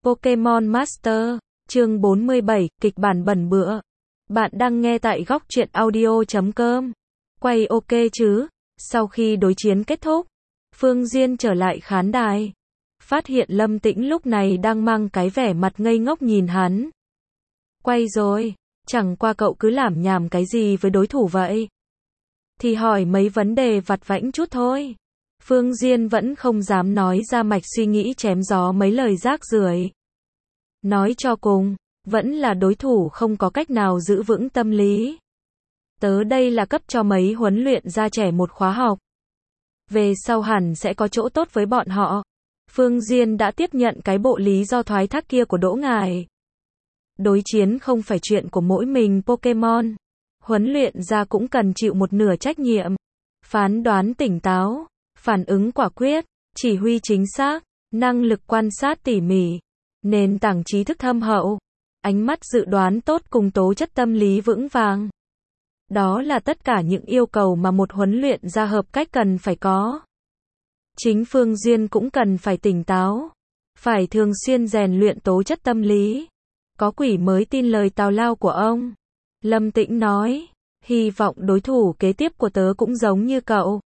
Pokemon Master, chương 47, kịch bản bẩn bựa. Bạn đang nghe tại góc truyện audio.com. Quay ok chứ? Sau khi đối chiến kết thúc, Phương Diên trở lại khán đài. Phát hiện Lâm Tĩnh lúc này đang mang cái vẻ mặt ngây ngốc nhìn hắn. Quay rồi, chẳng qua cậu cứ lảm nhảm cái gì với đối thủ vậy? Thì hỏi mấy vấn đề vặt vãnh chút thôi. Phương Diên vẫn không dám nói ra mạch suy nghĩ chém gió mấy lời rác rưởi. Nói cho cùng, vẫn là đối thủ không có cách nào giữ vững tâm lý. Tớ đây là cấp cho mấy huấn luyện gia trẻ một khóa học. Về sau hẳn sẽ có chỗ tốt với bọn họ. Phương Diên đã tiếp nhận cái bộ lý do thoái thác kia của Đỗ Ngải. Đối chiến không phải chuyện của mỗi mình Pokemon. Huấn luyện gia cũng cần chịu một nửa trách nhiệm. Phán đoán tỉnh táo, phản ứng quả quyết, chỉ huy chính xác, năng lực quan sát tỉ mỉ, nền tảng trí thức thâm hậu, ánh mắt dự đoán tốt cùng tố chất tâm lý vững vàng. Đó là tất cả những yêu cầu mà một huấn luyện gia hợp cách cần phải có. Chính Phương Diên cũng cần phải tỉnh táo, phải thường xuyên rèn luyện tố chất tâm lý. Có quỷ mới tin lời tào lao của ông. Lâm Tĩnh nói, hy vọng đối thủ kế tiếp của tớ cũng giống như cậu.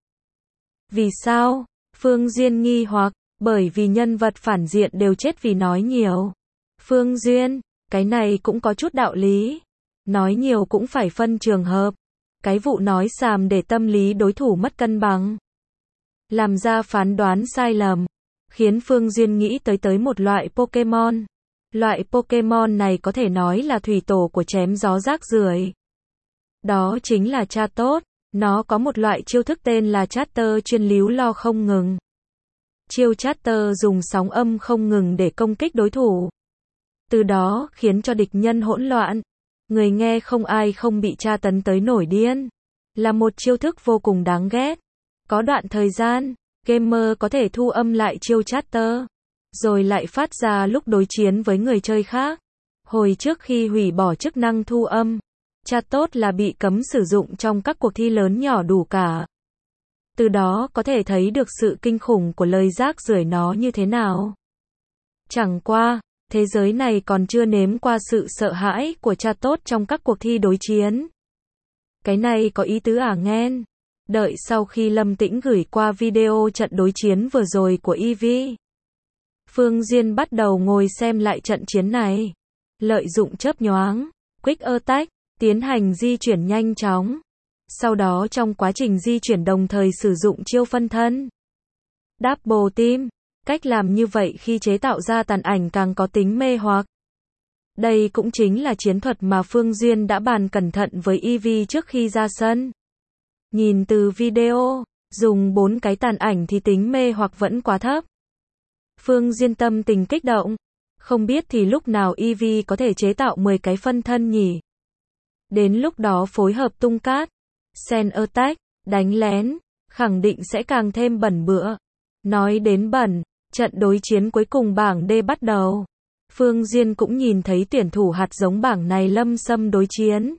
Vì sao? Phương Diên nghi hoặc, bởi vì nhân vật phản diện đều chết vì nói nhiều. Phương Duyên, cái này cũng có chút đạo lý. Nói nhiều cũng phải phân trường hợp. Cái vụ nói xàm để tâm lý đối thủ mất cân bằng. Làm ra phán đoán sai lầm. Khiến Phương Duyên nghĩ tới một loại Pokemon. Loại Pokemon này có thể nói là thủy tổ của chém gió rác rưởi. Đó chính là Chatot. Nó có một loại chiêu thức tên là Chatter chuyên líu lo không ngừng. Chiêu Chatter dùng sóng âm không ngừng để công kích đối thủ. Từ đó khiến cho địch nhân hỗn loạn. Người nghe không ai không bị tra tấn tới nổi điên. Là một chiêu thức vô cùng đáng ghét. Có đoạn thời gian, gamer có thể thu âm lại chiêu Chatter, rồi lại phát ra lúc đối chiến với người chơi khác. Hồi trước khi hủy bỏ chức năng thu âm, Chatot là bị cấm sử dụng trong các cuộc thi lớn nhỏ đủ cả. Từ đó có thể thấy được sự kinh khủng của lời rác rưởi nó như thế nào. Chẳng qua, thế giới này còn chưa nếm qua sự sợ hãi của Chatot trong các cuộc thi đối chiến. Cái này có ý tứ à nghen? Đợi sau khi Lâm Tĩnh gửi qua video trận đối chiến vừa rồi của Eevee, Phương Diên bắt đầu ngồi xem lại trận chiến này. Lợi dụng chớp nhoáng, Quick Attack, tiến hành di chuyển nhanh chóng. Sau đó trong quá trình di chuyển đồng thời sử dụng chiêu phân thân. Double Team, cách làm như vậy khi chế tạo ra tàn ảnh càng có tính mê hoặc. Đây cũng chính là chiến thuật mà Phương Duyên đã bàn cẩn thận với Eevee trước khi ra sân. Nhìn từ video, dùng 4 cái tàn ảnh thì tính mê hoặc vẫn quá thấp. Phương Duyên tâm tình kích động. Không biết thì lúc nào Eevee có thể chế tạo 10 cái phân thân nhỉ? Đến lúc đó phối hợp tung cát, Sand Attack, đánh lén, khẳng định sẽ càng thêm bẩn bựa. Nói đến bẩn, trận đối chiến cuối cùng bảng D bắt đầu. Phương Diên cũng nhìn thấy tuyển thủ hạt giống bảng này lâm xâm đối chiến.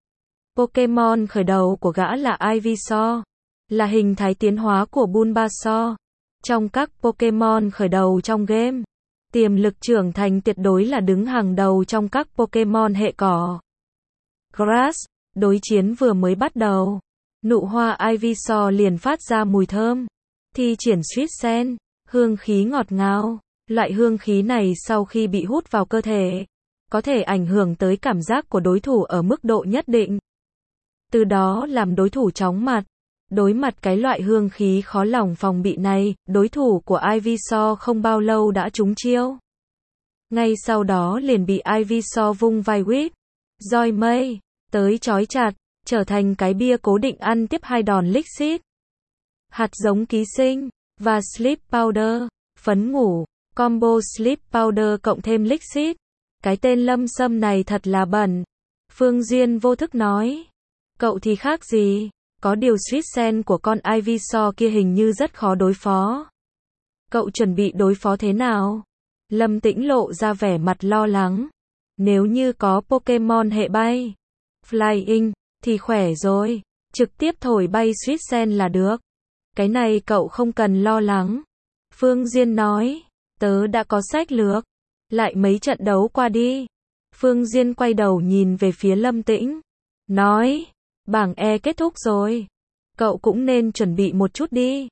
Pokemon khởi đầu của gã là Ivysaur, là hình thái tiến hóa của Bulbasaur. Trong các Pokemon khởi đầu trong game, tiềm lực trưởng thành tuyệt đối là đứng hàng đầu trong các Pokemon hệ cỏ. Grass, đối chiến vừa mới bắt đầu, nụ hoa Ivysaur liền phát ra mùi thơm. Thi triển Sweet Scent, hương khí ngọt ngào. Loại hương khí này sau khi bị hút vào cơ thể, có thể ảnh hưởng tới cảm giác của đối thủ ở mức độ nhất định. Từ đó làm đối thủ chóng mặt. Đối mặt cái loại hương khí khó lòng phòng bị này, đối thủ của Ivysaur không bao lâu đã trúng chiêu. Ngay sau đó liền bị Ivysaur vung vai whip, roi mây, tới chói chặt, trở thành cái bia cố định ăn tiếp 2 đòn lick xít. Hạt giống ký sinh, và Sleep Powder, phấn ngủ, combo Sleep Powder cộng thêm lick xít. Cái tên lâm xâm này thật là bẩn. Phương Duyên vô thức nói. Cậu thì khác gì? Có điều Sweet Scent của con Ivysaur kia hình như rất khó đối phó. Cậu chuẩn bị đối phó thế nào? Lâm Tĩnh lộ ra vẻ mặt lo lắng. Nếu như có Pokemon hệ bay, Flying, thì khỏe rồi. Trực tiếp thổi bay Sweet Scent là được. Cái này cậu không cần lo lắng. Phương Diên nói. Tớ đã có sách lược. Lại mấy trận đấu qua đi. Phương Diên quay đầu nhìn về phía Lâm Tĩnh. Nói, bảng E kết thúc rồi. Cậu cũng nên chuẩn bị một chút đi.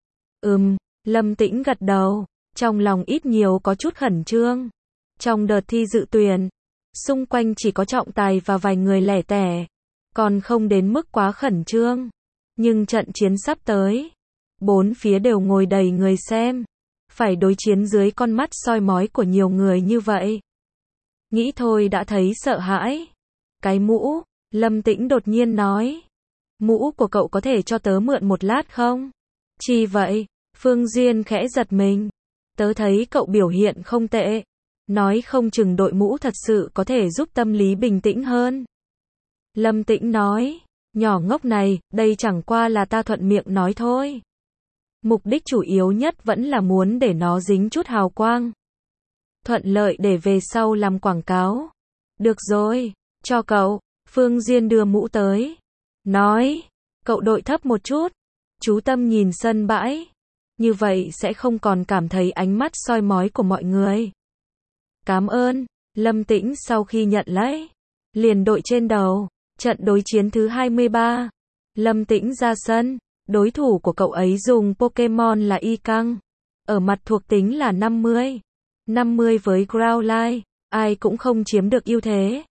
Lâm Tĩnh gật đầu. Trong lòng ít nhiều có chút khẩn trương. Trong đợt thi dự tuyển, xung quanh chỉ có trọng tài và vài người lẻ tẻ. Còn không đến mức quá khẩn trương. Nhưng trận chiến sắp tới, bốn phía đều ngồi đầy người xem. Phải đối chiến dưới con mắt soi mói của nhiều người như vậy. Nghĩ thôi đã thấy sợ hãi. Cái mũ, Lâm Tĩnh đột nhiên nói. Mũ của cậu có thể cho tớ mượn một lát không? Chi vậy? Phương Duyên khẽ giật mình. Tớ thấy cậu biểu hiện không tệ. Nói không chừng đội mũ thật sự có thể giúp tâm lý bình tĩnh hơn. Lâm Tĩnh nói. Nhỏ ngốc này, đây chẳng qua là ta thuận miệng nói thôi. Mục đích chủ yếu nhất vẫn là muốn để nó dính chút hào quang. Thuận lợi để về sau làm quảng cáo. Được rồi, cho cậu. Phương Diên đưa mũ tới. Nói, cậu đội thấp một chút. Chú tâm nhìn sân bãi. Như vậy sẽ không còn cảm thấy ánh mắt soi mói của mọi người. Cảm ơn. Lâm Tĩnh sau khi nhận lấy, liền đội trên đầu. Trận đối chiến thứ 23. Lâm Tĩnh ra sân. Đối thủ của cậu ấy dùng Pokemon là Ikang. Ở mặt thuộc tính là 50. 50 với Growlithe, ai cũng không chiếm được ưu thế.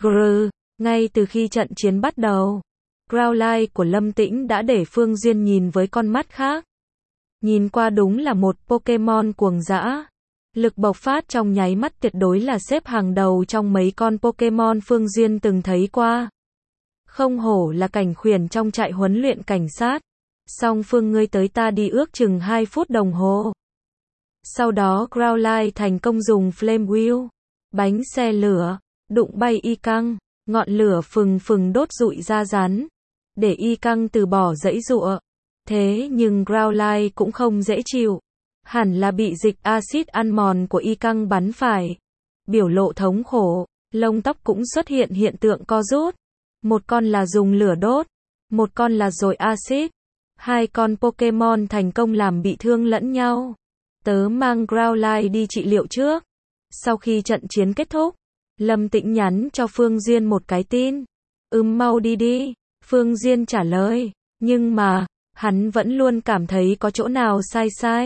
Ngay từ khi trận chiến bắt đầu, Growlithe của Lâm Tĩnh đã để Phương Duyên nhìn với con mắt khác. Nhìn qua đúng là một Pokemon cuồng dã. Lực bộc phát trong nháy mắt tuyệt đối là xếp hàng đầu trong mấy con Pokemon Phương Duyên từng thấy qua. Không hổ là cảnh khuyển trong trại huấn luyện cảnh sát. Song Phương ngươi tới ta đi ước chừng 2 phút đồng hồ. Sau đó Growlithe thành công dùng Flame Wheel, bánh xe lửa, đụng bay Ikang, ngọn lửa phừng phừng đốt rụi da rắn, để Ikang từ bỏ giãy giụa. Thế nhưng Growlithe cũng không dễ chịu, hẳn là bị dịch axit ăn mòn của Ikang bắn phải. Biểu lộ thống khổ, lông tóc cũng xuất hiện hiện tượng co rút. Một con là dùng lửa đốt, một con là dội axit. Hai con Pokemon thành công làm bị thương lẫn nhau. Tớ mang Growlithe đi trị liệu trước. Sau khi trận chiến kết thúc, Lâm Tĩnh nhắn cho Phương Duyên một cái tin. Mau đi đi. Phương Duyên trả lời. Nhưng mà, hắn vẫn luôn cảm thấy có chỗ nào sai.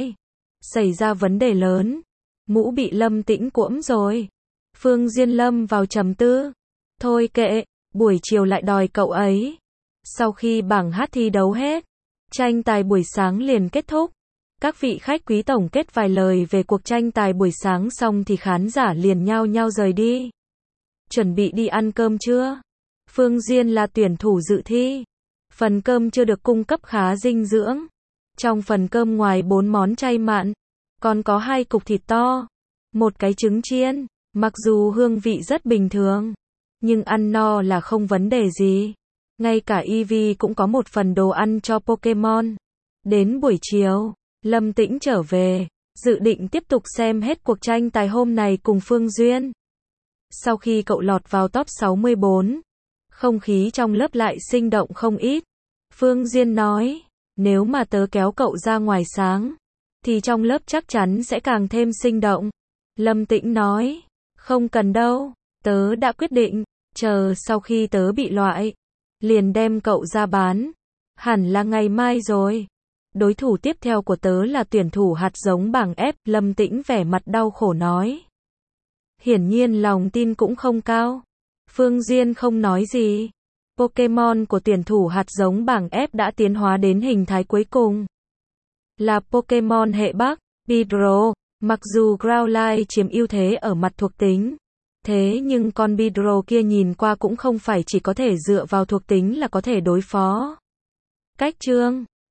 Xảy ra vấn đề lớn. Mũ bị Lâm Tĩnh cuỗm rồi. Phương Duyên lâm vào trầm tư. Thôi kệ, buổi chiều lại đòi cậu ấy. Sau khi bảng hát thi đấu hết, tranh tài buổi sáng liền kết thúc. Các vị khách quý tổng kết vài lời về cuộc tranh tài buổi sáng xong thì khán giả liền nhao nhao rời đi. Chuẩn bị đi ăn cơm chưa? Phương Duyên là tuyển thủ dự thi. Phần cơm chưa được cung cấp khá dinh dưỡng. Trong phần cơm ngoài 4 món chay mặn, còn có 2 cục thịt to, một cái trứng chiên. Mặc dù hương vị rất bình thường, nhưng ăn no là không vấn đề gì. Ngay cả Eevee cũng có một phần đồ ăn cho Pokemon. Đến buổi chiều, Lâm Tĩnh trở về, dự định tiếp tục xem hết cuộc tranh tài hôm này cùng Phương Duyên. Sau khi cậu lọt vào top 64, không khí trong lớp lại sinh động không ít. Phương Duyên nói, nếu mà tớ kéo cậu ra ngoài sáng, thì trong lớp chắc chắn sẽ càng thêm sinh động. Lâm Tĩnh nói, không cần đâu, tớ đã quyết định, chờ sau khi tớ bị loại, liền đem cậu ra bán. Hẳn là ngày mai rồi. Đối thủ tiếp theo của tớ là tuyển thủ hạt giống bảng F. Lâm Tĩnh vẻ mặt đau khổ nói. Hiển nhiên lòng tin cũng không cao. Phương Duyên không nói gì. Pokemon của tuyển thủ hạt giống bảng F đã tiến hóa đến hình thái cuối cùng. Là Pokemon hệ Bắc, Beedrill. Mặc dù Growlithe chiếm ưu thế ở mặt thuộc tính, thế nhưng con Beedrill kia nhìn qua cũng không phải chỉ có thể dựa vào thuộc tính là có thể đối phó. Cách chương